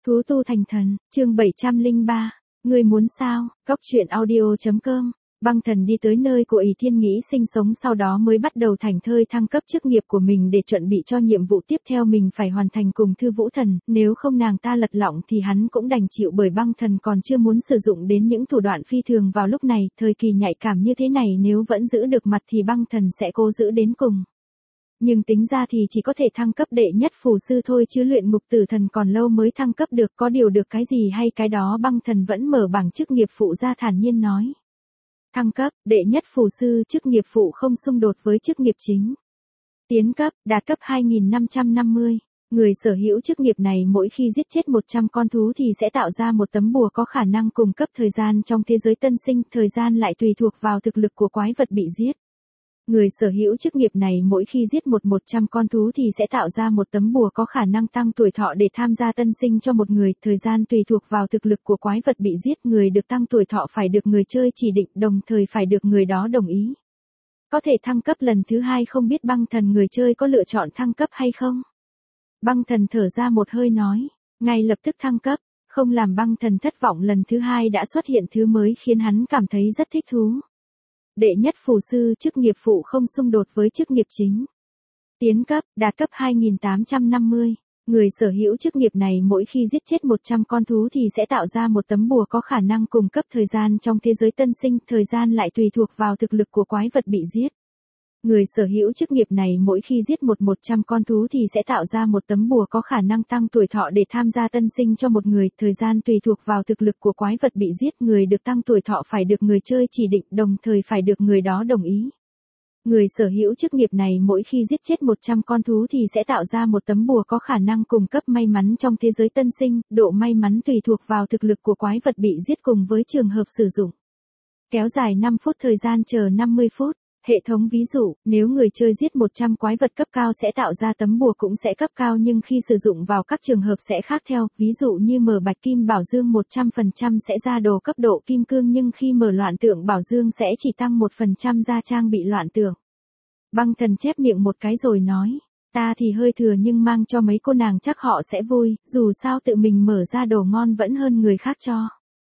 Thú tu thành thần, chương 703. Ngươi muốn sao? Góc truyện audio.com. Băng thần đi tới nơi của Ỷ Thiên Nghĩ sinh sống, sau đó mới bắt đầu thảnh thơi thăng cấp chức nghiệp của mình để chuẩn bị cho nhiệm vụ tiếp theo mình phải hoàn thành cùng Thư Vũ Thần, nếu không nàng ta lật lọng thì hắn cũng đành chịu, bởi băng thần còn chưa muốn sử dụng đến những thủ đoạn phi thường vào lúc này, thời kỳ nhạy cảm như thế này nếu vẫn giữ được mặt thì băng thần sẽ cố giữ đến cùng. Nhưng tính ra thì chỉ có thể thăng cấp đệ nhất phù sư thôi chứ luyện ngục tử thần còn lâu mới thăng cấp được, có điều được cái gì hay cái đó. Băng thần vẫn mở bảng chức nghiệp phụ ra thản nhiên nói. Thăng cấp, đệ nhất phù sư, chức nghiệp phụ không xung đột với chức nghiệp chính. Tiến cấp, đạt cấp 2550. Người sở hữu chức nghiệp này mỗi khi giết chết 100 con thú thì sẽ tạo ra một tấm bùa có khả năng cung cấp thời gian trong thế giới tân sinh, thời gian lại tùy thuộc vào thực lực của quái vật bị giết. Người sở hữu chức nghiệp này mỗi khi giết 100 con thú thì sẽ tạo ra một tấm bùa có khả năng tăng tuổi thọ để tham gia tân sinh cho một người, thời gian tùy thuộc vào thực lực của quái vật bị giết, người được tăng tuổi thọ phải được người chơi chỉ định, đồng thời phải được người đó đồng ý. Có thể thăng cấp lần thứ 2, không biết băng thần người chơi có lựa chọn thăng cấp hay không? Băng thần thở ra một hơi nói, ngay lập tức thăng cấp. Không làm băng thần thất vọng, lần thứ 2 đã xuất hiện thứ mới khiến hắn cảm thấy rất thích thú. Đệ nhất phù sư, chức nghiệp phụ không xung đột với chức nghiệp chính. Tiến cấp, đạt cấp 2850. Người sở hữu chức nghiệp này mỗi khi giết chết 100 con thú thì sẽ tạo ra một tấm bùa có khả năng cung cấp thời gian trong thế giới tân sinh, thời gian lại tùy thuộc vào thực lực của quái vật bị giết. Người sở hữu chức nghiệp này mỗi khi giết 100 con thú thì sẽ tạo ra một tấm bùa có khả năng tăng tuổi thọ để tham gia tân sinh cho một người, thời gian tùy thuộc vào thực lực của quái vật bị giết, người được tăng tuổi thọ phải được người chơi chỉ định, đồng thời phải được người đó đồng ý. Người sở hữu chức nghiệp này mỗi khi giết chết 100 con thú thì sẽ tạo ra một tấm bùa có khả năng cung cấp may mắn trong thế giới tân sinh, độ may mắn tùy thuộc vào thực lực của quái vật bị giết cùng với trường hợp sử dụng. Kéo dài 5 phút, thời gian chờ 50 phút. Hệ thống ví dụ, nếu người chơi giết 100 quái vật cấp cao sẽ tạo ra tấm bùa cũng sẽ cấp cao, nhưng khi sử dụng vào các trường hợp sẽ khác theo, ví dụ như mở bạch kim bảo dương 100% sẽ ra đồ cấp độ kim cương, nhưng khi mở loạn tượng bảo dương sẽ chỉ tăng 1% ra trang bị loạn tượng. Băng thần chép miệng một cái rồi nói, ta thì hơi thừa nhưng mang cho mấy cô nàng chắc họ sẽ vui, dù sao tự mình mở ra đồ ngon vẫn hơn người khác cho.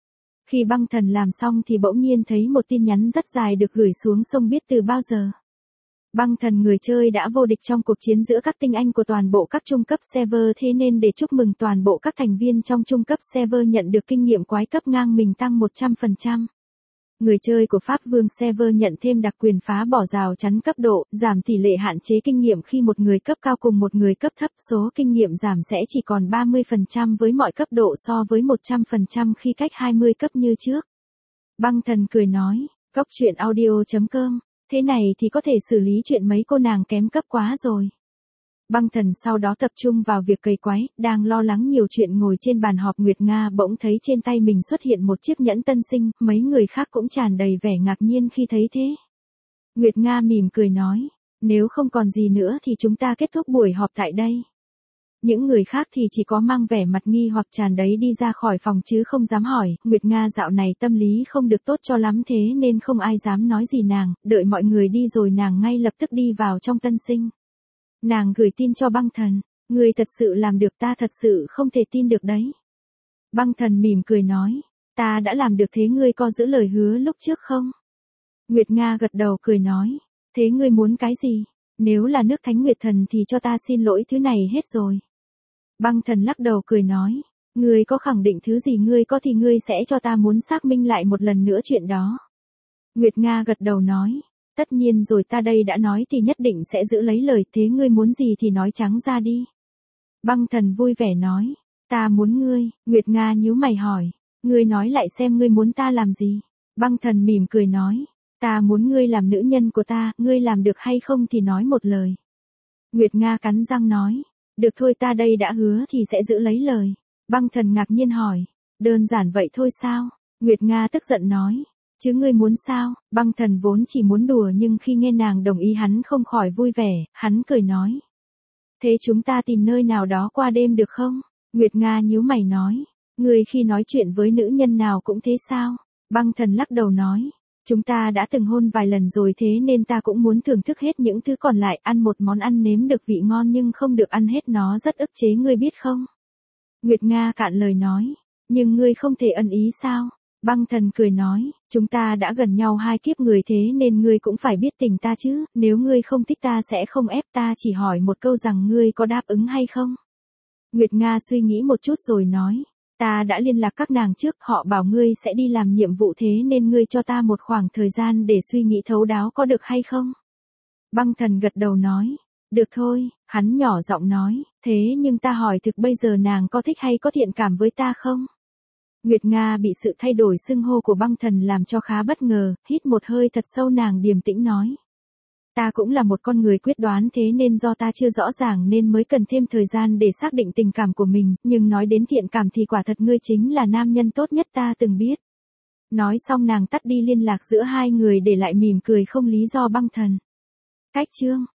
Khi băng thần làm xong thì bỗng nhiên thấy một tin nhắn rất dài được gửi xuống sông biết từ bao giờ. Băng thần người chơi đã vô địch trong cuộc chiến giữa các tinh anh của toàn bộ các trung cấp server, thế nên để chúc mừng toàn bộ các thành viên trong trung cấp server nhận được kinh nghiệm quái cấp ngang mình tăng 100%. Người chơi của Pháp Vương server nhận thêm đặc quyền phá bỏ rào chắn cấp độ, giảm tỷ lệ hạn chế kinh nghiệm khi một người cấp cao cùng một người cấp thấp, số kinh nghiệm giảm sẽ chỉ còn 30% với mọi cấp độ so với 100% khi cách 20 cấp như trước. Băng thần cười nói, góc truyện audio.com, thế này thì có thể xử lý chuyện mấy cô nàng kém cấp quá rồi. Băng thần sau đó tập trung vào việc cày quái, đang lo lắng nhiều chuyện ngồi trên bàn họp Nguyệt Nga bỗng thấy trên tay mình xuất hiện một chiếc nhẫn tân sinh, mấy người khác cũng tràn đầy vẻ ngạc nhiên khi thấy thế. Nguyệt Nga mỉm cười nói, nếu không còn gì nữa thì chúng ta kết thúc buổi họp tại đây. Những người khác thì chỉ có mang vẻ mặt nghi hoặc tràn đầy đi ra khỏi phòng chứ không dám hỏi. Nguyệt Nga dạo này tâm lý không được tốt cho lắm thế nên không ai dám nói gì nàng, đợi mọi người đi rồi nàng ngay lập tức đi vào trong tân sinh. Nàng gửi tin cho băng thần, ngươi thật sự làm được, ta thật sự không thể tin được đấy. Băng thần mỉm cười nói, ta đã làm được, thế ngươi có giữ lời hứa lúc trước không? Nguyệt Nga gật đầu cười nói, thế ngươi muốn cái gì? Nếu là nước Thánh Nguyệt Thần thì cho ta xin lỗi, thứ này hết rồi. Băng thần lắc đầu cười nói, ngươi có khẳng định thứ gì ngươi có thì ngươi sẽ cho ta, muốn xác minh lại một lần nữa chuyện đó. Nguyệt Nga gật đầu nói, tất nhiên rồi, ta đây đã nói thì nhất định sẽ giữ lấy lời, thế ngươi muốn gì thì nói trắng ra đi. Băng thần vui vẻ nói, ta muốn ngươi. Nguyệt Nga nhíu mày hỏi, ngươi nói lại xem ngươi muốn ta làm gì. Băng thần mỉm cười nói, ta muốn ngươi làm nữ nhân của ta, ngươi làm được hay không thì nói một lời. Nguyệt Nga cắn răng nói, được thôi, ta đây đã hứa thì sẽ giữ lấy lời. Băng thần ngạc nhiên hỏi, đơn giản vậy thôi sao? Nguyệt Nga tức giận nói, chứ ngươi muốn sao? Băng thần vốn chỉ muốn đùa nhưng khi nghe nàng đồng ý hắn không khỏi vui vẻ, hắn cười nói. Thế chúng ta tìm nơi nào đó qua đêm được không? Nguyệt Nga nhíu mày nói, ngươi khi nói chuyện với nữ nhân nào cũng thế sao? Băng thần lắc đầu nói, chúng ta đã từng hôn vài lần rồi thế nên ta cũng muốn thưởng thức hết những thứ còn lại, ăn một món ăn nếm được vị ngon nhưng không được ăn hết nó rất ức chế, ngươi biết không? Nguyệt Nga cạn lời nói. Nhưng ngươi không thể ân ý sao? Băng Thần cười nói, chúng ta đã gần nhau 2 kiếp người thế nên ngươi cũng phải biết tình ta chứ, nếu ngươi không thích ta sẽ không ép, ta chỉ hỏi một câu rằng ngươi có đáp ứng hay không? Nguyệt Nga suy nghĩ một chút rồi nói, ta đã liên lạc các nàng trước, họ bảo ngươi sẽ đi làm nhiệm vụ thế nên ngươi cho ta một khoảng thời gian để suy nghĩ thấu đáo có được hay không? Băng Thần gật đầu nói, được thôi, hắn nhỏ giọng nói, thế nhưng ta hỏi thực bây giờ nàng có thích hay có thiện cảm với ta không? Nguyệt Nga bị sự thay đổi xưng hô của Băng Thần làm cho khá bất ngờ, hít một hơi thật sâu nàng điềm tĩnh nói. Ta cũng là một con người quyết đoán thế nên do ta chưa rõ ràng nên mới cần thêm thời gian để xác định tình cảm của mình, nhưng nói đến thiện cảm thì quả thật ngươi chính là nam nhân tốt nhất ta từng biết. Nói xong nàng tắt đi liên lạc giữa hai người để lại mỉm cười không lý do Băng Thần. Cách chương